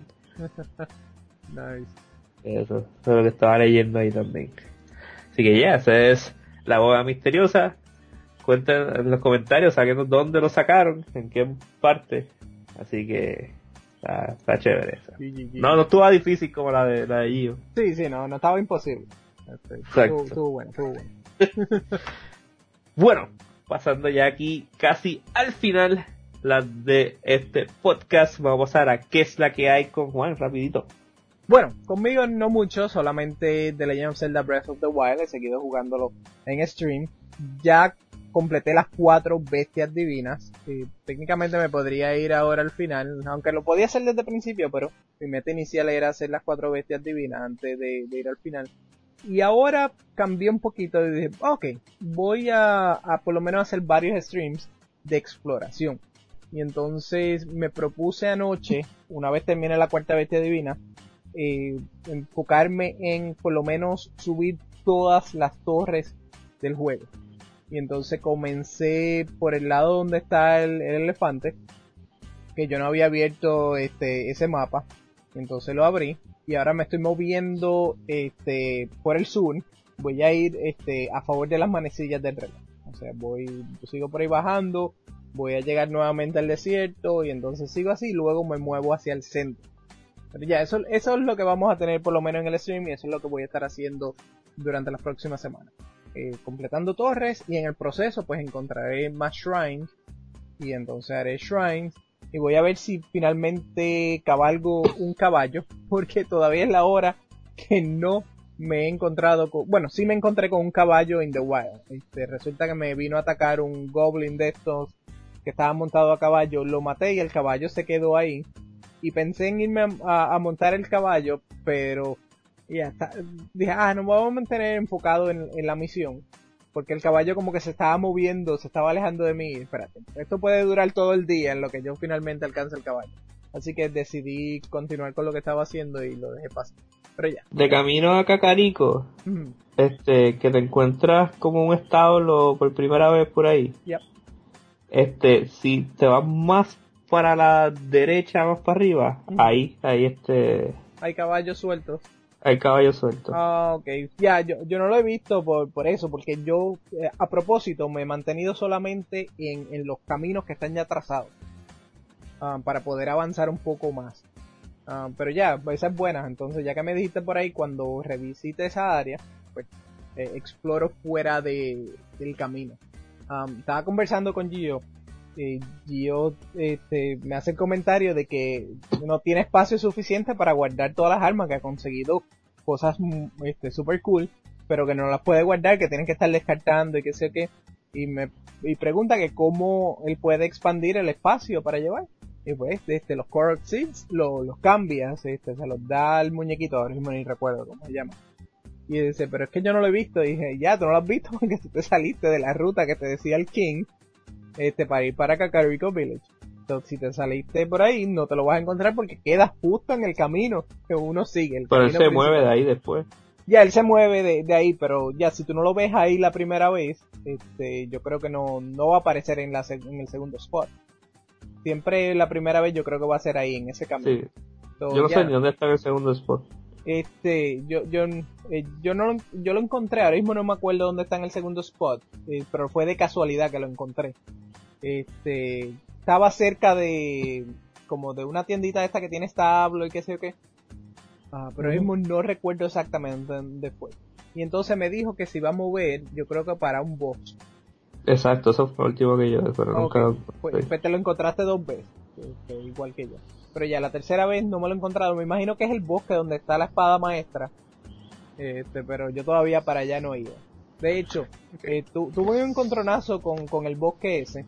Nice. Eso, eso es lo que estaba leyendo ahí también. Así que ya, yeah, esa es la boda misteriosa. Cuenten en los comentarios, saquen dónde lo sacaron, en qué parte. Así que está, está chévere esa. No, no estuvo difícil como la de la de Gio. Sí, sí, no, no estaba imposible. Este, estuvo, estuvo bueno, estuvo bueno. Bueno, pasando ya aquí casi al final la de este podcast, vamos a ver a qué es la que hay con Juan, rapidito. Bueno, conmigo no mucho, solamente The Legend of Zelda Breath of the Wild, he seguido jugándolo en stream. Ya completé las cuatro bestias divinas, y técnicamente me podría ir ahora al final, aunque lo podía hacer desde el principio, pero mi meta inicial era hacer las cuatro bestias divinas antes de, de ir al final. Y ahora cambié un poquito y dije, ok, voy a, a por lo menos hacer varios streams de exploración. Y entonces me propuse anoche, una vez termine la cuarta bestia divina, eh, enfocarme en por lo menos subir todas las torres del juego. Y entonces comencé por el lado donde está el, el elefante, que yo no había abierto este ese mapa, entonces lo abrí. Y ahora me estoy moviendo este por el sur. Voy a ir este a favor de las manecillas del reloj. O sea, voy, yo sigo por ahí bajando, voy a llegar nuevamente al desierto y entonces sigo así y luego me muevo hacia el centro. Pero ya, eso, eso es lo que vamos a tener por lo menos en el stream y eso es lo que voy a estar haciendo durante las próximas semanas. Eh, completando torres y en el proceso pues encontraré más shrines y entonces haré shrines. Y voy a ver si finalmente cabalgo un caballo, porque todavía es la hora que no me he encontrado con, bueno, sí me encontré con un caballo in the wild. Este, resulta que me vino a atacar un goblin de estos que estaba montado a caballo, lo maté y el caballo se quedó ahí. Y pensé en irme a, a, a montar el caballo, pero ya está, dije, ah, nos vamos a mantener enfocado en, en la misión. Porque el caballo como que se estaba moviendo, se estaba alejando de mí. Espérate, esto puede durar todo el día en lo que yo finalmente alcance el caballo. Así que decidí continuar con lo que estaba haciendo y lo dejé pasar. Pero ya. De camino a Cacarico, Uh-huh. este, que te encuentras como un establo por primera vez por ahí. Yep. Este, si te vas más para la derecha, más para arriba, uh-huh. ahí, ahí este... Hay caballos sueltos. Hay caballos sueltos. Ah, ok. Ya, yo, yo no lo he visto por, por eso, porque yo, eh, a propósito, me he mantenido solamente en, en los caminos que están ya trazados. Um, para poder avanzar un poco más. Um, pero ya, esa es buena. Entonces, ya que me dijiste por ahí, cuando revisite esa área, pues eh, exploro fuera de, del camino. Um, estaba conversando con Gio. Eh, Gio este, me hace el comentario de que no tiene espacio suficiente para guardar todas las armas, que ha conseguido cosas este, super cool, pero que no las puede guardar, que tienen que estar descartando y que sé qué. Y me y pregunta que cómo él puede expandir el espacio para llevar. Y pues, este, los Korok Seeds lo, los cambias, este, se los da al muñequito, ahora mismo ni recuerdo cómo se llama. Y dice, pero es que yo no lo he visto. Y dije, ya, tú no lo has visto porque tú te saliste de la ruta que te decía el King, este, para ir para Kakariko Village. Entonces, si te saliste por ahí, no te lo vas a encontrar porque quedas justo en el camino que uno sigue. El pero él camino se principal. mueve de ahí después. Ya, él se mueve de, de ahí, pero ya, si tú no lo ves ahí la primera vez, este, yo creo que no, no va a aparecer en, la, en el segundo spot. Siempre la primera vez yo creo que va a ser ahí, en ese camino. Sí. So, yo no ya, sé ni dónde está el segundo spot. Este, yo, yo, eh, yo no, yo lo encontré, ahora mismo no me acuerdo dónde está en el segundo spot, eh, pero fue de casualidad que lo encontré. Este, estaba cerca de, como de una tiendita esta que tiene establo y qué sé yo qué. Ah, pero ahora mismo no recuerdo exactamente dónde fue. Y entonces me dijo que se iba a mover, yo creo que para un boss. Exacto, eso fue lo último que yo, pero Okay. nunca... Pues, pues te lo encontraste dos veces, este, igual que yo. Pero ya la tercera vez no me lo he encontrado. Me imagino que es el bosque donde está la espada maestra. Este, pero yo todavía para allá no he ido. De hecho, eh, tu, tuve un encontronazo con, con el bosque ese.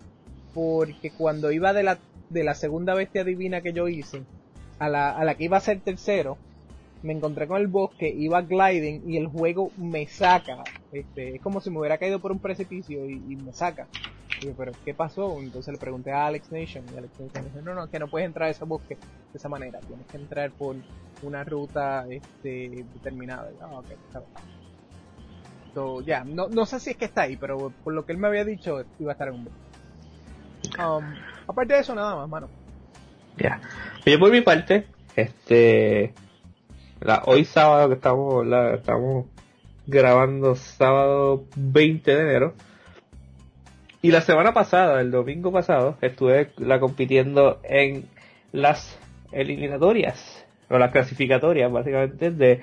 Porque cuando iba de la, de la segunda bestia divina que yo hice, a la, a la que iba a ser tercero, me encontré con el bosque, iba gliding y el juego me saca. Este, es como si me hubiera caído por un precipicio y, y me saca. Y yo, pero ¿qué pasó? Entonces le pregunté a Alex Nation y Alex Nation me dijo, no, no, que no puedes entrar a ese bosque de esa manera, tienes que entrar por una ruta este, determinada. Y, ah, ok, está bien. So, ya, yeah, no, no sé si es que está ahí, pero por lo que él me había dicho, iba a estar en un bosque. Um, aparte de eso, nada más, mano. Ya. Yo por mi parte, este... La, hoy sábado que estamos, la, estamos grabando sábado veinte de enero. Y la semana pasada, el domingo pasado, estuve la compitiendo en las eliminatorias, o las clasificatorias básicamente, de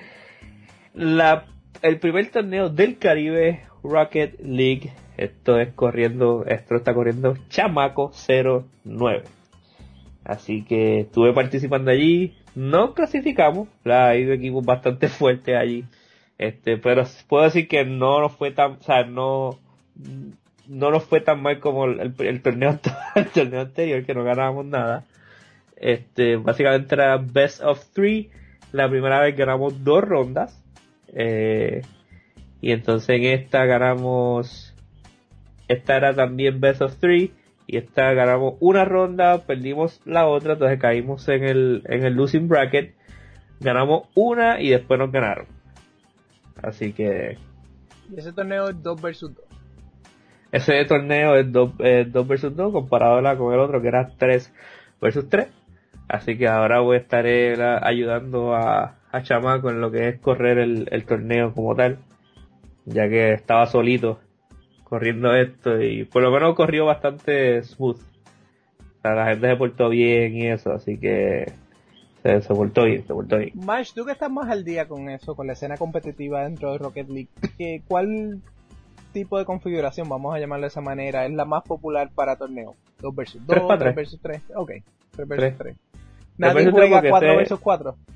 la el primer torneo del Caribe Rocket League. Esto es corriendo, esto está corriendo Chamaco cero nueve. Así que estuve participando allí, no clasificamos, la, hay equipos bastante fuertes allí, este, pero puedo decir que no nos fue tan, o sea, no, no nos fue tan mal como el, el, el torneo, el torneo anterior, que no ganábamos nada. Este, básicamente era best of three, la primera vez ganamos dos rondas, eh, y entonces en esta ganamos, esta era también best of three, y esta ganamos una ronda, perdimos la otra, entonces caímos en el, en el losing bracket, ganamos una y después nos ganaron. Así que... Y ese torneo es dos versus dos. Ese torneo es dos eh, versus dos, comparado la, con el otro que era tres versus tres. Así que ahora voy a estar eh, la, ayudando a, a Chamaco en lo que es correr el, el torneo como tal, ya que estaba solito corriendo esto y por lo menos corrió bastante smooth. O sea, la gente se portó bien y eso, así que se, se portó bien, se portó bien. Mash, tú que estás más al día con eso, con la escena competitiva dentro de Rocket League, ¿qué, ¿cuál tipo de configuración, vamos a llamarlo de esa manera, es la más popular para torneo? ¿dos versus dos? tres para tres. ¿tres versus tres? Ok, tres versus tres. tres. ¿Nadie tres juega tres cuatro este... versus cuatro?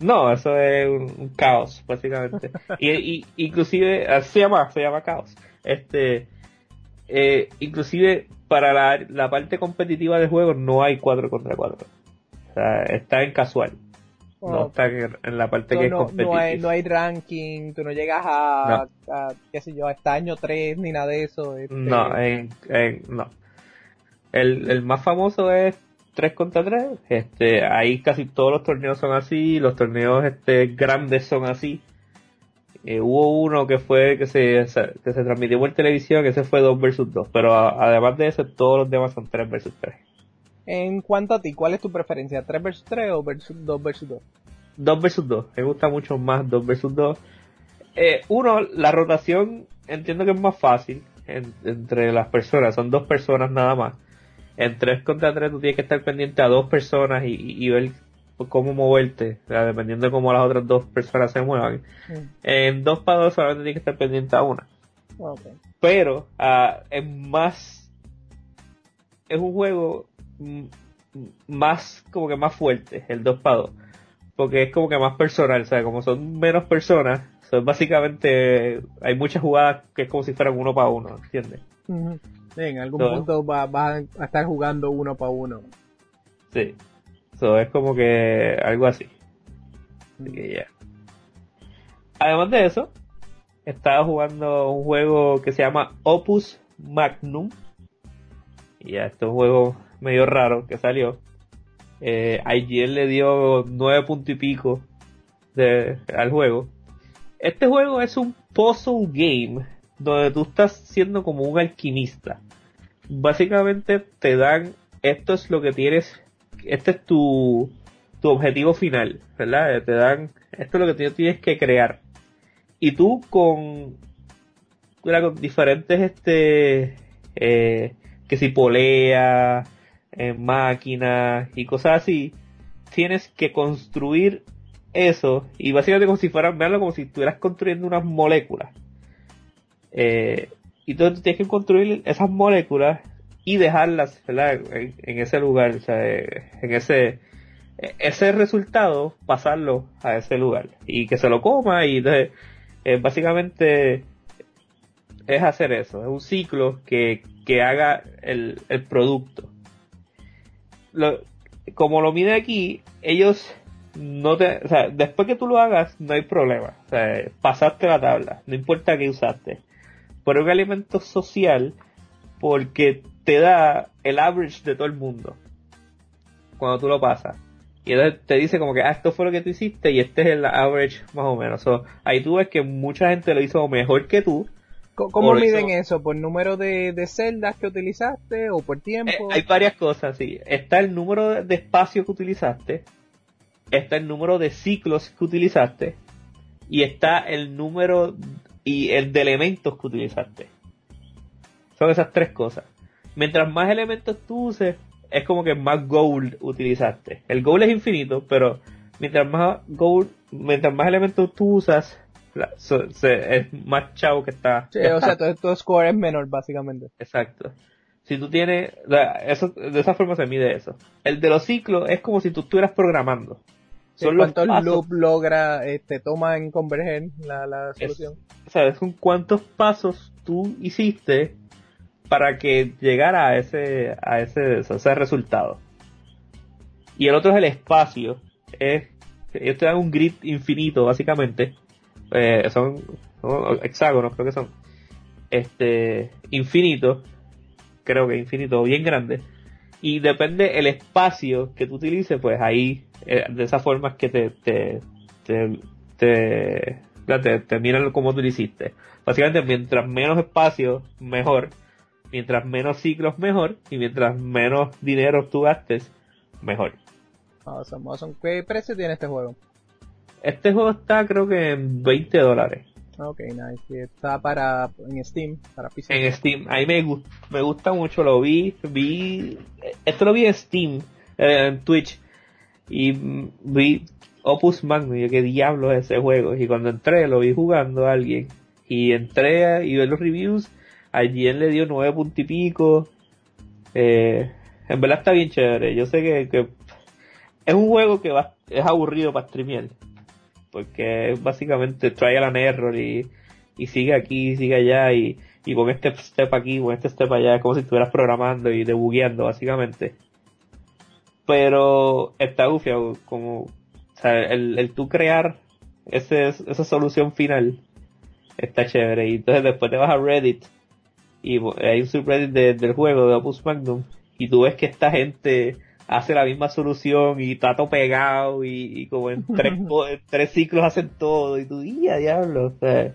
No, eso es un, un caos, básicamente. y, y inclusive, se llama, se llama caos. Este, eh, inclusive para la, la parte competitiva del juego no hay cuatro contra cuatro. O sea, está en casual. Oh. No está en, en la parte no, que es no, competitiva. No hay, no hay ranking, tú no llegas a, no. a, qué sé yo, hasta año tres ni nada de eso. Este... No, en, en, no. El, el más famoso es tres contra tres. Este, ahí casi todos los torneos son así, los torneos este grandes son así. Eh, hubo uno que fue que se, que se transmitió por televisión, que ese fue dos versus dos, pero a, además de eso todos los demás son tres versus tres. En cuanto a ti, ¿cuál es tu preferencia? ¿tres versus tres o dos versus dos? dos versus dos, me gusta mucho más dos versus dos. Eh, uno, la rotación entiendo que es más fácil en, entre las personas, son dos personas nada más. En tres contra tres tú tienes que estar pendiente a dos personas y, y, y ver cómo moverte, o sea, dependiendo de cómo las otras dos personas se muevan. Mm. En dos para dos solamente tienes que estar pendiente a una. Okay. Pero uh, es más, es un juego m- más, como que más fuerte, el dos para dos. Porque es como que más personal, o sea, como son menos personas, son básicamente, hay muchas jugadas que es como si fueran uno para uno, ¿entiendes? Uh-huh. Sí, en algún so, punto vas va a estar jugando uno para uno. Sí. So, es como que algo así. Así que ya. Yeah. Además de eso, estaba jugando un juego que se llama Opus Magnum. Y ya, este es un juego medio raro que salió. Eh, I G N le dio nueve puntos y pico de, al juego. Este juego es un puzzle game donde tú estás siendo como un alquimista. Básicamente te dan, esto es lo que tienes, este es tu, tu objetivo final, ¿verdad? Te dan, esto es lo que tú tienes que crear. Y tú con, con diferentes, este, eh, que si polea, eh, máquinas y cosas así, tienes que construir eso, y básicamente como si fueran, veanlo como si estuvieras construyendo unas moléculas. Eh, y entonces tú tienes que construir esas moléculas y dejarlas, ¿verdad? En, en ese lugar, o sea, en ese ese resultado, pasarlo a ese lugar y que se lo coma. Y entonces, eh, básicamente es hacer eso, es un ciclo que, que haga el, el producto. Lo, como lo mide aquí, ellos no te, o sea, después que tú lo hagas no hay problema, o sea, pasaste la tabla, no importa qué usaste. Pero es un alimento social porque te da el average de todo el mundo cuando tú lo pasas. Y entonces te dice como que, ah, esto fue lo que tú hiciste y este es el average más o menos. So, ahí tú ves que mucha gente lo hizo mejor que tú. ¿Cómo miden hizo... eso? ¿Por número de, de celdas que utilizaste o por tiempo? Eh, hay varias cosas, sí. Está el número de espacio que utilizaste, está el número de ciclos que utilizaste y está el número y el de elementos que utilizaste. Son esas tres cosas. Mientras más elementos tú uses, es como que más gold utilizaste. El gold es infinito, pero mientras más gold, mientras más elementos tú usas, so, se, es más chavo que está. Sí, o sea, tu, tu score es menor, básicamente. Exacto. Si tú tienes, eso, de esa forma se mide eso. El de los ciclos es como si tú estuvieras programando. Sí, son ¿cuántos los loop logra, este, toma en converger la, la solución? Es, o sea, son cuántos pasos tú hiciste para que llegara a ese, a ese, a ese resultado. Y el otro es el espacio. Es, ellos te dan un grid infinito, básicamente. Eh, son, son hexágonos, creo que son. Este, infinito. Creo que infinito, bien grande. Y depende el espacio que tú utilices, pues ahí, eh, de esa forma es que te, te, te, te, te, te miran cómo tú lo hiciste. Básicamente, mientras menos espacio, mejor. Mientras menos ciclos, mejor. Y mientras menos dinero tú gastes, mejor. Awesome, awesome. ¿Qué precio tiene este juego? Este juego está, creo que en veinte dólares. Ok, nice. Está para, en Steam, para P C. En Steam. A mí me, gust, me gusta mucho. Lo vi, vi, esto lo vi en Steam, eh, en Twitch. Y vi Opus Magnum. Y yo, ¿qué diablo es ese juego? Y cuando entré, lo vi jugando a alguien. Y entré y vi los reviews. A G N le dio nueve puntos y pico. Eh, en verdad está bien chévere. Yo sé que, que es un juego que va, es aburrido para streamear. porque es básicamente trial and error y, y sigue aquí, sigue allá y, y pon este step aquí, pon este step allá, es como si estuvieras programando y debugueando básicamente. Pero está gufiado, como, o sea, el, el tú crear ese, esa solución final está chévere. Y entonces después te vas a Reddit y hay un subreddit de, del juego de Opus Magnum y tú ves que esta gente hace la misma solución y está todo pegado y, y como en tres, en tres ciclos hacen todo y tú, ¡ya, diablo! O sea,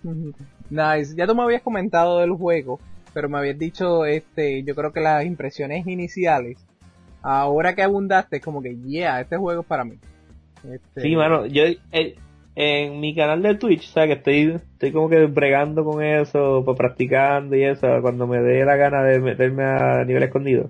nice. Ya tú me habías comentado del juego, pero me habías dicho, este, yo creo que las impresiones iniciales, ahora que abundaste, es como que, yeah, este juego es para mí. Este... Sí, mano, yo eh, en mi canal de Twitch, o sea, que estoy, estoy como que bregando con eso, pues, practicando y eso, cuando me dé la gana de meterme a nivel escondido.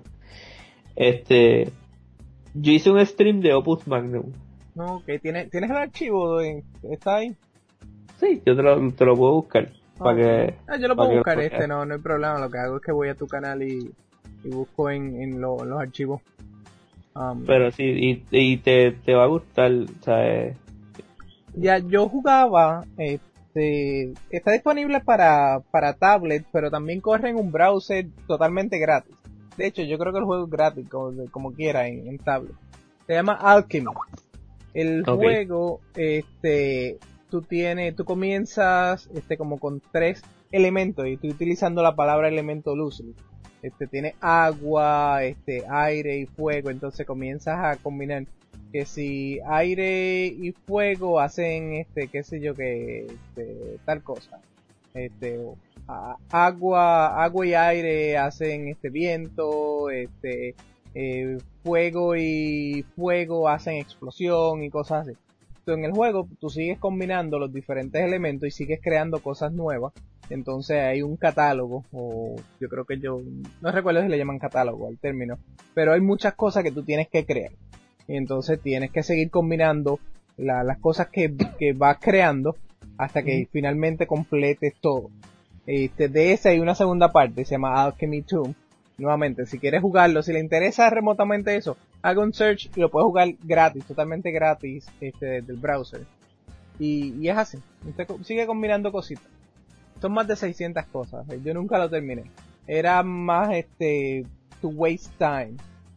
Este, yo hice un stream de Opus Magnum. No, ok, ¿tienes, ¿tienes el archivo? De, ¿Está ahí? Sí, yo te lo, te lo puedo buscar. Ah, para que, ah, yo lo puedo buscar lo este, no, no hay problema. Lo que hago es que voy a tu canal y, y busco en, en, lo, en los archivos. Um, Pero sí, y, y te, te va a gustar, ¿sabes? Ya, yo jugaba, este, está disponible para, para tablet, pero también corre en un browser totalmente gratis. De hecho, yo creo que el juego es gratis, como, como quiera, en, en tablet. Se llama Alchemy. El Okay. juego, este, tú tienes, tú comienzas, este, como con tres elementos, y estoy utilizando la palabra elemento loosely. Este, tiene agua, este, aire y fuego, entonces comienzas a combinar que si aire y fuego hacen, este, qué sé yo, que, este, tal cosa. Este, a, agua, agua y aire hacen, este, viento, este, eh, fuego y fuego hacen explosión y cosas así. Entonces en el juego tú sigues combinando los diferentes elementos y sigues creando cosas nuevas. Entonces hay un catálogo, o yo creo que yo, no recuerdo si le llaman catálogo al término, pero hay muchas cosas que tú tienes que crear. Y entonces tienes que seguir combinando la, las cosas que, que vas creando hasta que mm. finalmente completes todo. Este, de esa hay una segunda parte, se llama Alchemy dos. Nuevamente, si quieres jugarlo, si le interesa remotamente eso, haga un search y lo puedes jugar gratis, totalmente gratis, este, desde el browser. Y, y es así, usted sigue combinando cositas. Son más de seiscientas cosas, yo nunca lo terminé. Era más, este, to waste time.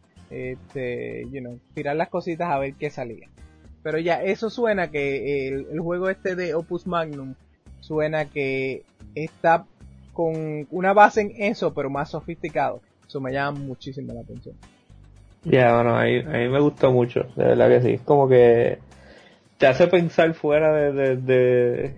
Este, you know, tirar las cositas a ver qué salía. Pero ya, eso suena que el, el juego este de Opus Magnum suena que está con una base en eso, pero más sofisticado. Eso me llama muchísimo la atención. Ya, yeah, bueno, a mí, a mí me gustó mucho, de verdad que sí. Es como que te hace pensar fuera de, de, de,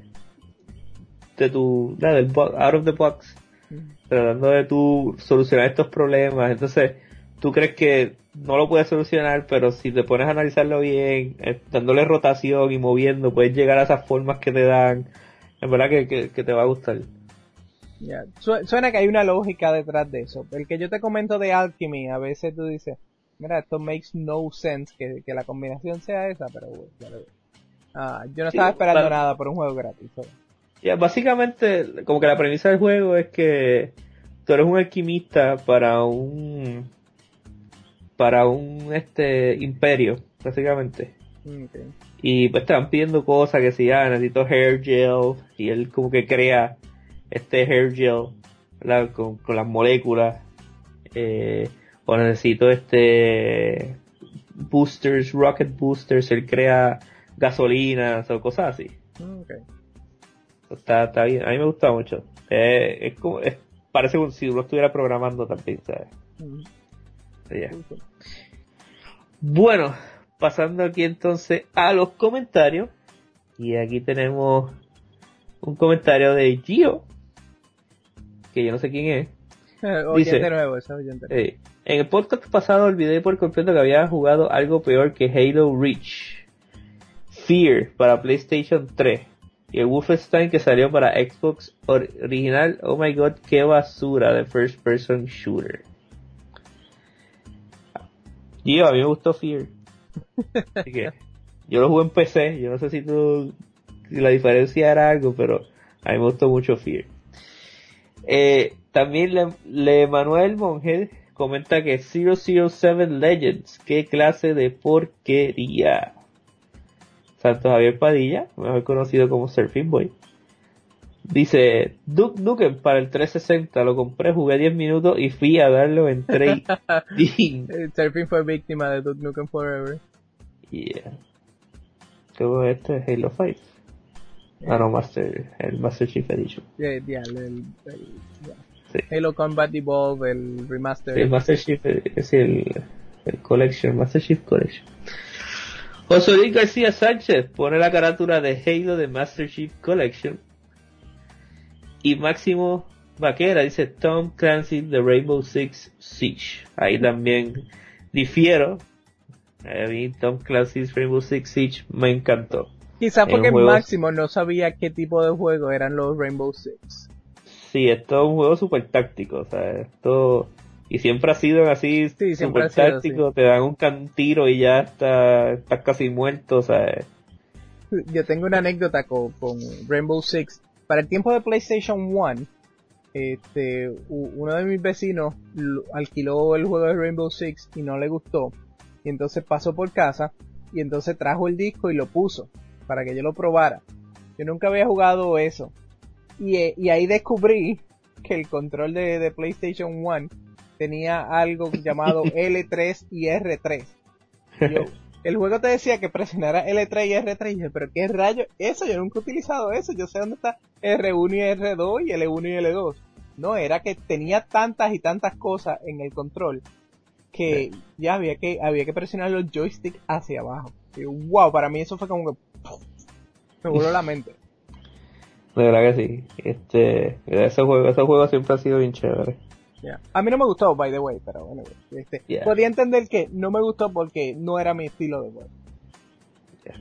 de tu, de, del box, out of the box, mm. tratando de tú solucionar estos problemas. Entonces, tú crees que no lo puedes solucionar, pero si te pones a analizarlo bien, eh, dándole rotación y moviendo, puedes llegar a esas formas que te dan. En verdad que, que, que te va a gustar. Yeah. Su- suena que hay una lógica detrás de eso. El que yo te comento de Alchemy, a veces tú dices, mira, esto makes no sense que, que la combinación sea esa, pero bueno, claro. Ah, yo no Sí, estaba esperando claro. nada por un juego gratis. So. Yeah, básicamente, como que la premisa del juego es que tú eres un alquimista para un para un este imperio, básicamente. Okay. Y pues te van pidiendo cosas que si ah, necesito hair gel, y él como que crea este hair gel, ¿verdad? Con, con las moléculas, eh, o necesito este boosters, rocket boosters, él crea gasolinas o cosas así. Okay. Está, está bien, a mí me gusta mucho. Eh, es como, es, parece como si uno estuviera programando también, ¿sabes? Mm. Yeah. Bueno, pasando aquí entonces a los comentarios. Y aquí tenemos un comentario de Gio, que yo no sé quién es. Oyente Dice, nuevo, ese oyente. Eh, en el podcast pasado olvidé por completo que había jugado algo peor que Halo Reach, Fear para PlayStation tres y el Wolfenstein que salió para Xbox original. Oh my god, qué basura de first person shooter. Gio, a mí me gustó Fear. Así que yo lo jugué en P C, yo no sé si tú si la diferencia era algo, pero a mí me gustó mucho Fear. Eh, también le, le Manuel Monge comenta que cero cero siete Legends, qué clase de porquería. Santos Javier Padilla, mejor conocido como Surfing Boy. Dice, Duke Nukem para el trescientos sesenta, lo compré, jugué diez minutos y fui a darlo en trading. Surfing fue víctima de Duke Nukem Forever. Yeah. ¿Cómo es este? Halo cinco. Ah, no, Master, el Master Chief Edition. Yeah, yeah, el, el, el, yeah. Sí. Halo Combat Evolved, el remaster. Sí, el Master Chief, es el, el Collection, Master Chief Collection. José Luis García Sánchez pone la carátula de Halo de Master Chief Collection. Y Máximo Vaquera dice Tom Clancy de Rainbow Six Siege. Ahí también difiero. A mí Tom Clancy's Rainbow Six Siege me encantó. Quizás porque juegos... Máximo no sabía qué tipo de juego eran los Rainbow Six. Sí, esto es un juego super táctico, o sea, esto... Y siempre ha sido así, sí, super táctico, te dan un can tiro y ya está, estás casi muerto, o sea... Yo tengo una anécdota con, con Rainbow Six. Para el tiempo de PlayStation uno, este, uno de mis vecinos alquiló el juego de Rainbow Six y no le gustó. Y entonces pasó por casa y entonces trajo el disco y lo puso para que yo lo probara. Yo nunca había jugado eso. Y, y ahí descubrí que el control de, de PlayStation uno tenía algo llamado L tres y R tres. Y yo, el juego te decía que presionara L tres y R tres, y dije, pero qué rayo, eso, yo nunca he utilizado eso, yo sé dónde está R uno y R dos y L uno y L dos. No, era que tenía tantas y tantas cosas en el control que sí. ya había que había que presionar los joysticks hacia abajo. Y wow, para mí eso fue como que ¡puf! Me voló la mente. De verdad que sí. Este, ese juego, ese juego siempre ha sido bien chévere. Yeah. A mí no me gustó, by the way, pero bueno, este, yeah. podía entender que no me gustó porque no era mi estilo de juego. Yeah.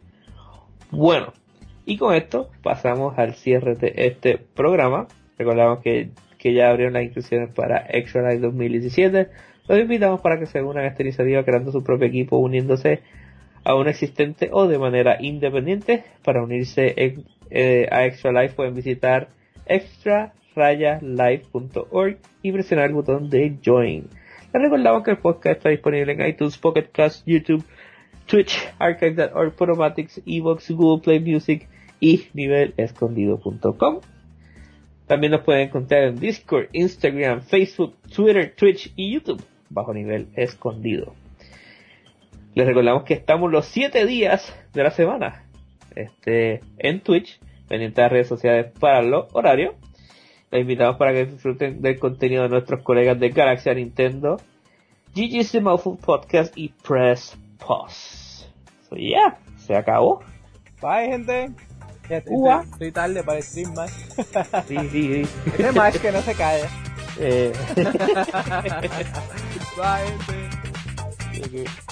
Bueno, y con esto pasamos al cierre de este programa. Recordamos que, que ya abrieron las inscripciones para Extra Life dos mil diecisiete. Los invitamos para que se unan a esta iniciativa creando su propio equipo, uniéndose a un existente o de manera independiente. Para unirse en, eh, a Extra Life pueden visitar extra life punto org y presionar el botón de Join. Les recordamos que el podcast está disponible en iTunes, Pocket Cast, YouTube, Twitch, archive punto org, Podomatics, Evox, Google Play Music y nivel escondido punto com. También nos pueden encontrar en Discord, Instagram, Facebook, Twitter, Twitch y YouTube bajo Nivel Escondido. Les recordamos que estamos los siete días de la semana este, en Twitch, pendiente de las redes sociales para los horarios. Les invitamos para que disfruten del contenido de nuestros colegas de Galaxia Nintendo, G G's The Mouthful Podcast y Press Pause. So yeah, se acabó. Bye, gente. Ya estoy, estoy, estoy tarde para el stream más. Sí, sí, sí. Ese más que no se calla. Eh. Bye, gente. Okay.